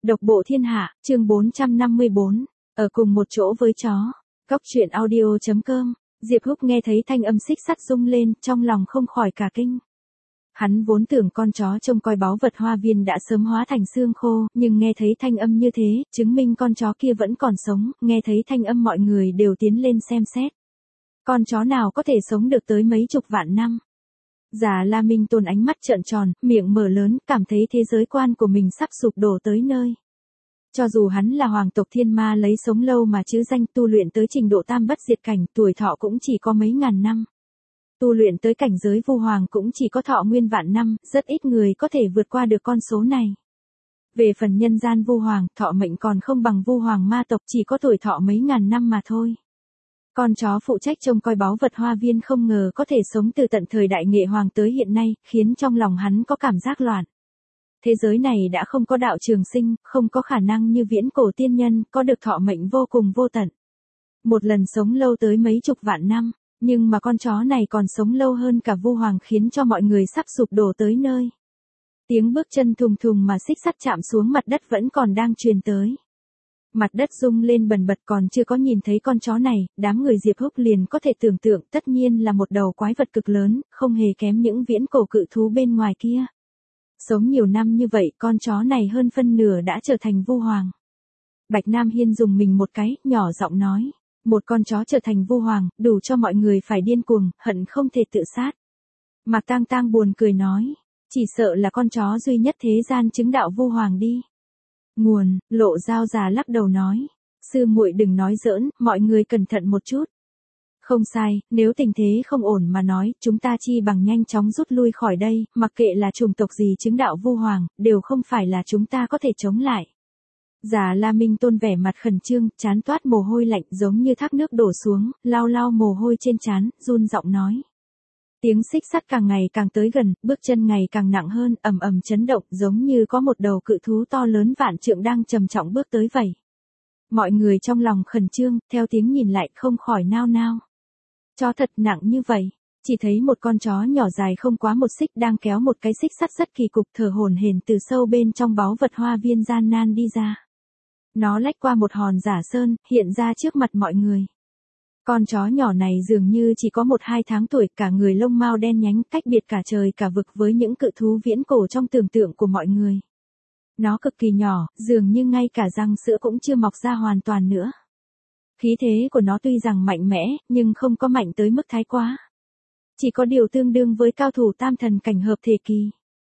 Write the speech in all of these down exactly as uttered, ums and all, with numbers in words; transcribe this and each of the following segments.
Độc bộ thiên hạ, chương bốn trăm năm mươi bốn, ở cùng một chỗ với chó. Góc truyện audio chấm com, Diệp Húc nghe thấy thanh âm xích sắt rung lên, trong lòng không khỏi cả kinh. Hắn vốn tưởng con chó trông coi báu vật hoa viên đã sớm hóa thành xương khô, nhưng nghe thấy thanh âm như thế, chứng minh con chó kia vẫn còn sống, nghe thấy thanh âm mọi người đều tiến lên xem xét. Con chó nào có thể sống được tới mấy chục vạn năm? Già La Minh Tôn ánh mắt trợn tròn, miệng mở lớn, cảm thấy thế giới quan của mình sắp sụp đổ tới nơi. Cho dù hắn là hoàng tộc thiên ma lấy sống lâu mà chứ danh, tu luyện tới trình độ tam bất diệt cảnh, tuổi thọ cũng chỉ có mấy ngàn năm. Tu luyện tới cảnh giới vu hoàng cũng chỉ có thọ nguyên vạn năm, rất ít người có thể vượt qua được con số này. Về phần nhân gian vu hoàng, thọ mệnh còn không bằng vu hoàng ma tộc, chỉ có tuổi thọ mấy ngàn năm mà thôi. Con chó phụ trách trông coi báu vật hoa viên không ngờ có thể sống từ tận thời đại nghệ hoàng tới hiện nay, khiến trong lòng hắn có cảm giác loạn. Thế giới này đã không có đạo trường sinh, không có khả năng như viễn cổ tiên nhân, có được thọ mệnh vô cùng vô tận. Một lần sống lâu tới mấy chục vạn năm, nhưng mà con chó này còn sống lâu hơn cả vu hoàng, khiến cho mọi người sắp sụp đổ tới nơi. Tiếng bước chân thùng thùng mà xích sắt chạm xuống mặt đất vẫn còn đang truyền tới. Mặt đất rung lên bần bật, còn chưa có nhìn thấy con chó này, đám người Diệp Húc liền có thể tưởng tượng tất nhiên là một đầu quái vật cực lớn, không hề kém những viễn cổ cự thú bên ngoài kia. Sống nhiều năm như vậy, con chó này hơn phân nửa đã trở thành vu hoàng. Bạch Nam Hiên dùng mình một cái, nhỏ giọng nói, một con chó trở thành vu hoàng, đủ cho mọi người phải điên cuồng, hận không thể tự sát. Mạc Tang Tang buồn cười nói, chỉ sợ là con chó duy nhất thế gian chứng đạo vu hoàng đi. Nguồn, Lộ Giao già lắc đầu nói, sư muội đừng nói giỡn, mọi người cẩn thận một chút. Không sai, nếu tình thế không ổn mà nói, chúng ta chi bằng nhanh chóng rút lui khỏi đây, mặc kệ là chủng tộc gì chứng đạo vu hoàng, đều không phải là chúng ta có thể chống lại. Già La Minh Tôn vẻ mặt khẩn trương, trán toát mồ hôi lạnh giống như thác nước đổ xuống, lau lau mồ hôi trên trán, run giọng nói. Tiếng xích sắt càng ngày càng tới gần, bước chân ngày càng nặng hơn, ầm ầm chấn động, giống như có một đầu cự thú to lớn vạn trượng đang trầm trọng bước tới vậy. Mọi người trong lòng khẩn trương, theo tiếng nhìn lại không khỏi nao nao. Chó thật nặng như vậy, chỉ thấy một con chó nhỏ dài không quá một xích đang kéo một cái xích sắt rất kỳ cục, thở hổn hển từ sâu bên trong báu vật hoa viên gian nan đi ra. Nó lách qua một hòn giả sơn, hiện ra trước mặt mọi người. Con chó nhỏ này dường như chỉ có một hai tháng tuổi, cả người lông mao đen nhánh, cách biệt cả trời cả vực với những cự thú viễn cổ trong tưởng tượng của mọi người. Nó cực kỳ nhỏ, dường như ngay cả răng sữa cũng chưa mọc ra hoàn toàn nữa. Khí thế của nó tuy rằng mạnh mẽ, nhưng không có mạnh tới mức thái quá. Chỉ có điều tương đương với cao thủ tam thần cảnh hợp thể kỳ.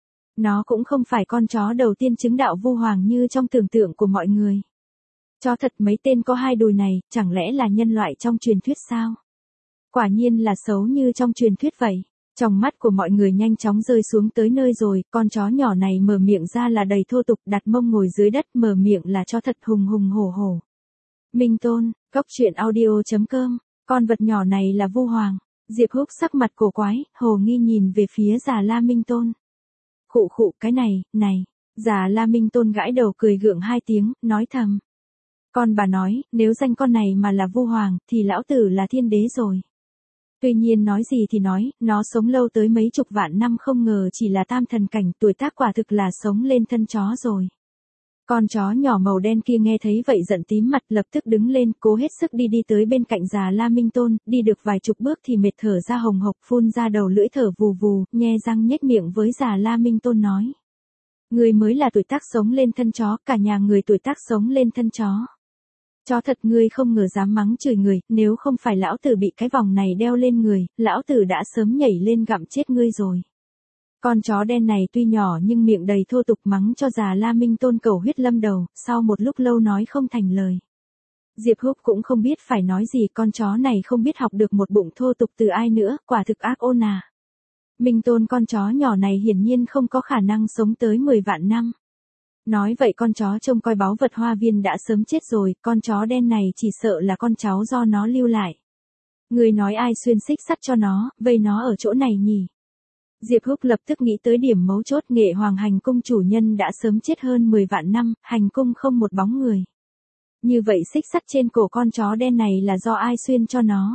Nó cũng không phải con chó đầu tiên chứng đạo vu hoàng như trong tưởng tượng của mọi người. Chó thật mấy tên có hai đùi này, chẳng lẽ là nhân loại trong truyền thuyết sao? Quả nhiên là xấu như trong truyền thuyết vậy. Trong mắt của mọi người nhanh chóng rơi xuống tới nơi rồi, con chó nhỏ này mở miệng ra là đầy thô tục, đặt mông ngồi dưới đất, mở miệng là chó thật hùng hùng hổ hổ. Minh Tôn, góc truyện audio chấm com, con vật nhỏ này là vu hoàng. Diệp Húc sắc mặt cổ quái, hồ nghi nhìn về phía già La Minh Tôn. Khụ khụ, cái này, này, già La Minh Tôn gãi đầu cười gượng hai tiếng, nói thầm. Con bà nói, nếu danh con này mà là vu hoàng, thì lão tử là thiên đế rồi. Tuy nhiên nói gì thì nói, nó sống lâu tới mấy chục vạn năm không ngờ chỉ là tam thần cảnh, tuổi tác quả thực là sống lên thân chó rồi. Con chó nhỏ màu đen kia nghe thấy vậy giận tím mặt, lập tức đứng lên, cố hết sức đi đi tới bên cạnh già La Minh Tôn, đi được vài chục bước thì mệt thở ra hồng hộc, phun ra đầu lưỡi thở vù vù, nhe răng nhếch miệng với già La Minh Tôn nói. Người mới là tuổi tác sống lên thân chó, cả nhà người tuổi tác sống lên thân chó. Chó thật, ngươi không ngờ dám mắng chửi người, nếu không phải lão tử bị cái vòng này đeo lên người, lão tử đã sớm nhảy lên gặm chết ngươi rồi. Con chó đen này tuy nhỏ nhưng miệng đầy thô tục, mắng cho già La Minh Tôn cầu huyết lâm đầu, sau một lúc lâu nói không thành lời. Diệp Húc cũng không biết phải nói gì, con chó này không biết học được một bụng thô tục từ ai nữa, quả thực ác ôn à. Minh Tôn, con chó nhỏ này hiển nhiên không có khả năng sống tới mười vạn năm. Nói vậy con chó trông coi báu vật hoa viên đã sớm chết rồi, con chó đen này chỉ sợ là con cháu do nó lưu lại. Người nói ai xuyên xích sắt cho nó, vây nó ở chỗ này nhỉ? Diệp Húc lập tức nghĩ tới điểm mấu chốt, Nghệ Hoàng hành cung chủ nhân đã sớm chết hơn mười vạn năm, hành cung không một bóng người. Như vậy xích sắt trên cổ con chó đen này là do ai xuyên cho nó?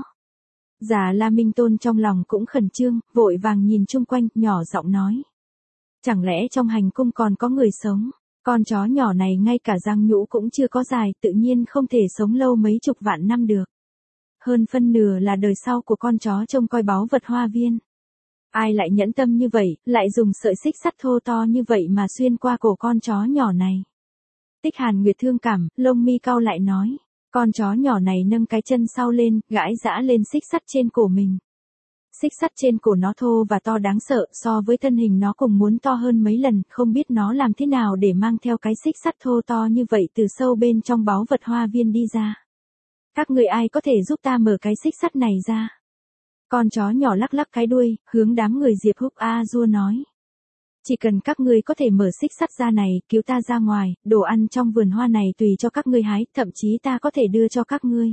Già La Minh Tôn trong lòng cũng khẩn trương, vội vàng nhìn chung quanh, nhỏ giọng nói. Chẳng lẽ trong hành cung còn có người sống? Con chó nhỏ này ngay cả răng nhũ cũng chưa có dài, tự nhiên không thể sống lâu mấy chục vạn năm được. Hơn phân nửa là đời sau của con chó trông coi báu vật hoa viên. Ai lại nhẫn tâm như vậy, lại dùng sợi xích sắt thô to như vậy mà xuyên qua cổ con chó nhỏ này. Tích Hàn Nguyệt thương cảm, lông mi cau lại nói. Con chó nhỏ này nâng cái chân sau lên, gãi giã lên xích sắt trên cổ mình. Xích sắt trên cổ nó thô và to đáng sợ, so với thân hình nó cũng muốn to hơn mấy lần, không biết nó làm thế nào để mang theo cái xích sắt thô to như vậy từ sâu bên trong báu vật hoa viên đi ra. Các người ai có thể giúp ta mở cái xích sắt này ra? Con chó nhỏ lắc lắc cái đuôi, hướng đám người Diệp Húc A Dua nói. Chỉ cần các ngươi có thể mở xích sắt ra này, cứu ta ra ngoài, đồ ăn trong vườn hoa này tùy cho các ngươi hái, thậm chí ta có thể đưa cho các ngươi.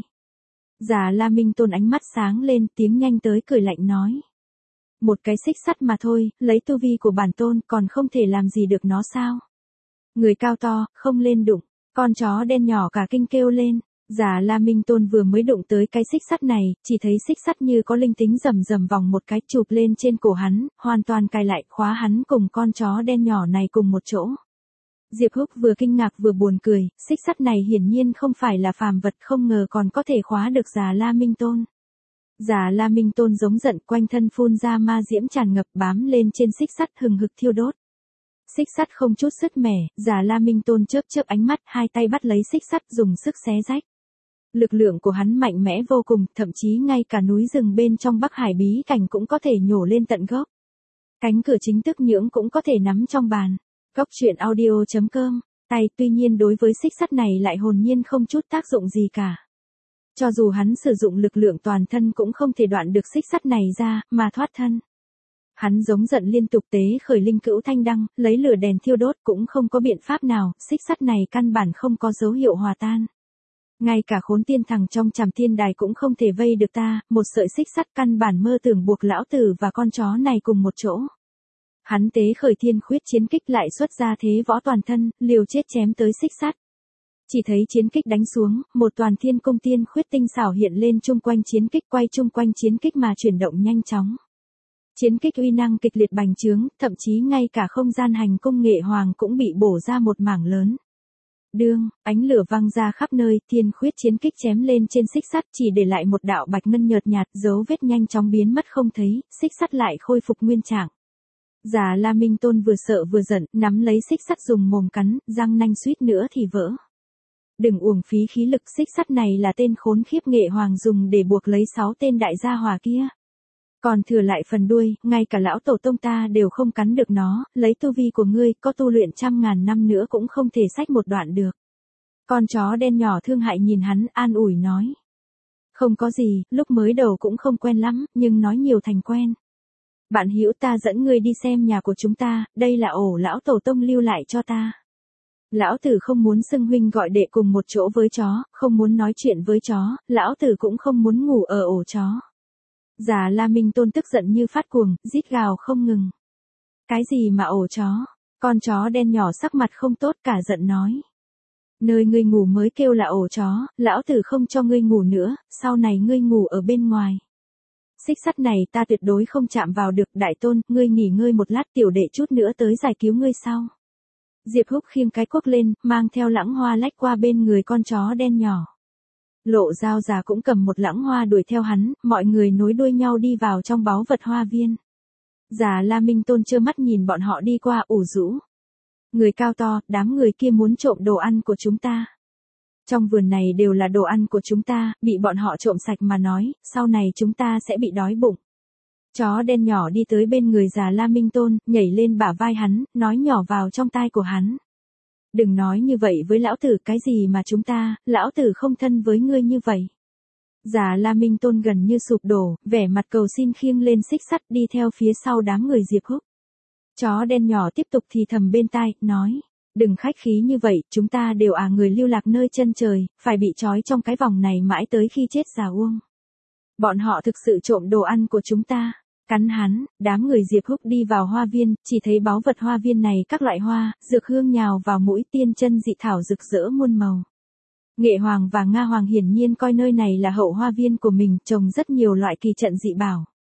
Già La Minh Tôn ánh mắt sáng lên, tiếng nhanh tới cười lạnh nói. Một cái xích sắt mà thôi, lấy tu vi của bản tôn còn không thể làm gì được nó sao? Người cao to, không lên đụng, con chó đen nhỏ cả kinh kêu lên. Già La Minh Tôn vừa mới đụng tới cái xích sắt này, chỉ thấy xích sắt như có linh tính rầm rầm vòng một cái chụp lên trên cổ hắn, hoàn toàn cài lại, khóa hắn cùng con chó đen nhỏ này cùng một chỗ. Diệp Húc vừa kinh ngạc vừa buồn cười, xích sắt này hiển nhiên không phải là phàm vật, không ngờ còn có thể khóa được Già La Minh Tôn. Già La Minh Tôn giống giận, quanh thân phun ra ma diễm tràn ngập, bám lên trên xích sắt hừng hực thiêu đốt. Xích sắt không chút sứt mẻ, Già La Minh Tôn chớp chớp ánh mắt, hai tay bắt lấy xích sắt dùng sức xé rách. Lực lượng của hắn mạnh mẽ vô cùng, thậm chí ngay cả núi rừng bên trong Bắc Hải bí cảnh cũng có thể nhổ lên tận gốc. Cánh cửa chính tức nhưỡng cũng có thể nắm trong bàn. Góc truyện audio chấm com, tay tuy nhiên đối với xích sắt này lại hồn nhiên không chút tác dụng gì cả. Cho dù hắn sử dụng lực lượng toàn thân cũng không thể đoạn được xích sắt này ra, mà thoát thân. Hắn giống giận liên tục tế khởi linh cữu thanh đăng, lấy lửa đèn thiêu đốt cũng không có biện pháp nào, xích sắt này căn bản không có dấu hiệu hòa tan. Ngay cả Khốn Tiên Thằng trong Trảm Tiên Đài cũng không thể vây được ta, một sợi xích sắt căn bản mơ tưởng buộc lão tử và con chó này cùng một chỗ. Hắn tế khởi thiên khuyết chiến kích lại xuất ra thế võ toàn thân, liều chết chém tới xích sắt. Chỉ thấy chiến kích đánh xuống, một toàn thiên cung tiên khuyết tinh xảo hiện lên chung quanh chiến kích, quay chung quanh chiến kích mà chuyển động nhanh chóng. Chiến kích uy năng kịch liệt bành trướng, thậm chí ngay cả không gian hành cung nghệ hoàng cũng bị bổ ra một mảng lớn. Đương, ánh lửa văng ra khắp nơi, thiên khuyết chiến kích chém lên trên xích sắt chỉ để lại một đạo bạch ngân nhợt nhạt, dấu vết nhanh chóng biến mất không thấy, xích sắt lại khôi phục nguyên trạng. Già La Minh Tôn vừa sợ vừa giận, nắm lấy xích sắt dùng mồm cắn, răng nanh suýt nữa thì vỡ. Đừng uổng phí khí lực, xích sắt này là tên khốn khiếp nghệ hoàng dùng để buộc lấy sáu tên đại gia hỏa kia. Còn thừa lại phần đuôi, ngay cả lão tổ tông ta đều không cắn được nó, lấy tu vi của ngươi, có tu luyện trăm ngàn năm nữa cũng không thể xách một đoạn được. Con chó đen nhỏ thương hại nhìn hắn, an ủi nói. Không có gì, lúc mới đầu cũng không quen lắm, nhưng nói nhiều thành quen. Bạn hữu ta dẫn ngươi đi xem nhà của chúng ta, đây là ổ lão tổ tông lưu lại cho ta. Lão tử không muốn xưng huynh gọi đệ cùng một chỗ với chó, không muốn nói chuyện với chó, lão tử cũng không muốn ngủ ở ổ chó. Già La Minh Tôn tức giận như phát cuồng, rít gào không ngừng. Cái gì mà ổ chó? Con chó đen nhỏ sắc mặt không tốt cả giận nói. Nơi ngươi ngủ mới kêu là ổ chó, lão tử không cho ngươi ngủ nữa, sau này ngươi ngủ ở bên ngoài. Xích sắt này ta tuyệt đối không chạm vào được, đại tôn, ngươi nghỉ ngơi một lát, tiểu đệ chút nữa tới giải cứu ngươi sau. Diệp Húc khiêng cái cuốc lên, mang theo lãng hoa lách qua bên người con chó đen nhỏ. Lộ Dao già cũng cầm một lãng hoa đuổi theo hắn, mọi người nối đuôi nhau đi vào trong báu vật hoa viên. Già La Minh Tôn trơ mắt nhìn bọn họ đi qua ủ rũ. Người cao to, đám người kia muốn trộm đồ ăn của chúng ta. Trong vườn này đều là đồ ăn của chúng ta, bị bọn họ trộm sạch mà nói, sau này chúng ta sẽ bị đói bụng. Chó đen nhỏ đi tới bên người Già La Minh Tôn, nhảy lên bả vai hắn, nói nhỏ vào trong tai của hắn. Đừng nói như vậy với lão tử, cái gì mà chúng ta, lão tử không thân với ngươi như vậy. Già La Minh Tôn gần như sụp đổ, vẻ mặt cầu xin khiêng lên xích sắt đi theo phía sau đám người Diệp Húc. Chó đen nhỏ tiếp tục thì thầm bên tai, nói. Đừng khách khí như vậy, chúng ta đều à người lưu lạc nơi chân trời, phải bị trói trong cái vòng này mãi tới khi chết già uông. Bọn họ thực sự trộm đồ ăn của chúng ta. Cắn hắn, đám người Diệp Húc đi vào hoa viên, chỉ thấy báu vật hoa viên này các loại hoa, dược hương nhào vào mũi, tiên chân dị thảo rực rỡ muôn màu. Nghệ Hoàng và Nga Hoàng hiển nhiên coi nơi này là hậu hoa viên của mình, trồng rất nhiều loại kỳ trận dị bảo.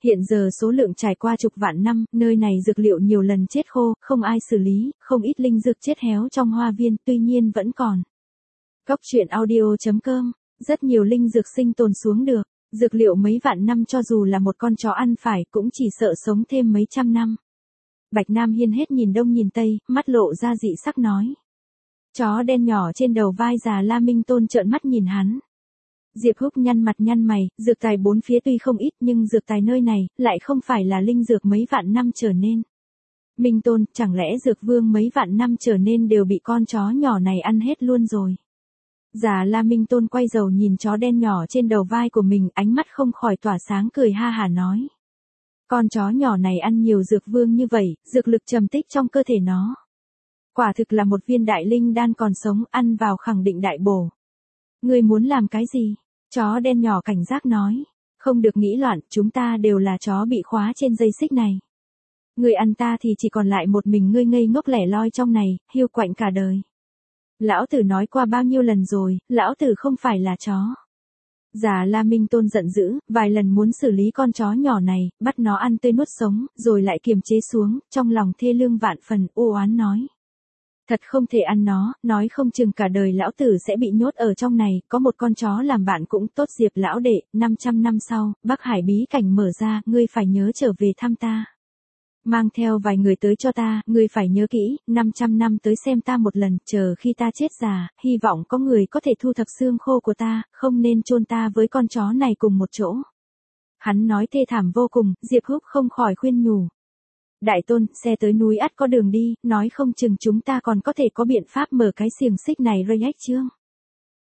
Hiện giờ số lượng trải qua chục vạn năm, nơi này dược liệu nhiều lần chết khô, không ai xử lý, không ít linh dược chết héo trong hoa viên, tuy nhiên vẫn còn. Cóc truyện audio chấm com, rất nhiều linh dược sinh tồn xuống được, dược liệu mấy vạn năm cho dù là một con chó ăn phải cũng chỉ sợ sống thêm mấy trăm năm. Bạch Nam Hiên hết nhìn đông nhìn tây, mắt lộ ra dị sắc nói. Chó đen nhỏ trên đầu vai già La Minh Tôn trợn mắt nhìn hắn. Diệp Húc nhăn mặt nhăn mày, dược tài bốn phía tuy không ít nhưng dược tài nơi này, lại không phải là linh dược mấy vạn năm trở nên. Minh Tôn, chẳng lẽ dược vương mấy vạn năm trở nên đều bị con chó nhỏ này ăn hết luôn rồi. Già La Minh Tôn quay đầu nhìn chó đen nhỏ trên đầu vai của mình, ánh mắt không khỏi tỏa sáng cười ha hà nói. Con chó nhỏ này ăn nhiều dược vương như vậy, dược lực trầm tích trong cơ thể nó. Quả thực là một viên đại linh đan còn sống, ăn vào khẳng định đại bổ. Ngươi muốn làm cái gì? Chó đen nhỏ cảnh giác nói. Không được nghĩ loạn, chúng ta đều là chó bị khóa trên dây xích này. Ngươi ăn ta thì chỉ còn lại một mình ngươi ngây ngốc lẻ loi trong này, hiu quạnh cả đời. Lão tử nói qua bao nhiêu lần rồi, lão tử không phải là chó. Già La Minh Tôn giận dữ, vài lần muốn xử lý con chó nhỏ này, bắt nó ăn tươi nuốt sống, rồi lại kiềm chế xuống, trong lòng thê lương vạn phần, u oán nói. Thật không thể ăn nó, nói không chừng cả đời lão tử sẽ bị nhốt ở trong này, có một con chó làm bạn cũng tốt. Diệp lão đệ, năm trăm năm sau, Bắc Hải bí cảnh mở ra, ngươi phải nhớ trở về thăm ta. Mang theo vài người tới cho ta, ngươi phải nhớ kỹ, năm trăm năm tới xem ta một lần, chờ khi ta chết già, hy vọng có người có thể thu thập xương khô của ta, không nên chôn ta với con chó này cùng một chỗ. Hắn nói thê thảm vô cùng, Diệp Húc không khỏi khuyên nhủ. Đại tôn, xe tới núi ắt có đường đi, nói không chừng chúng ta còn có thể có biện pháp mở cái xiềng xích này rơi ách chương.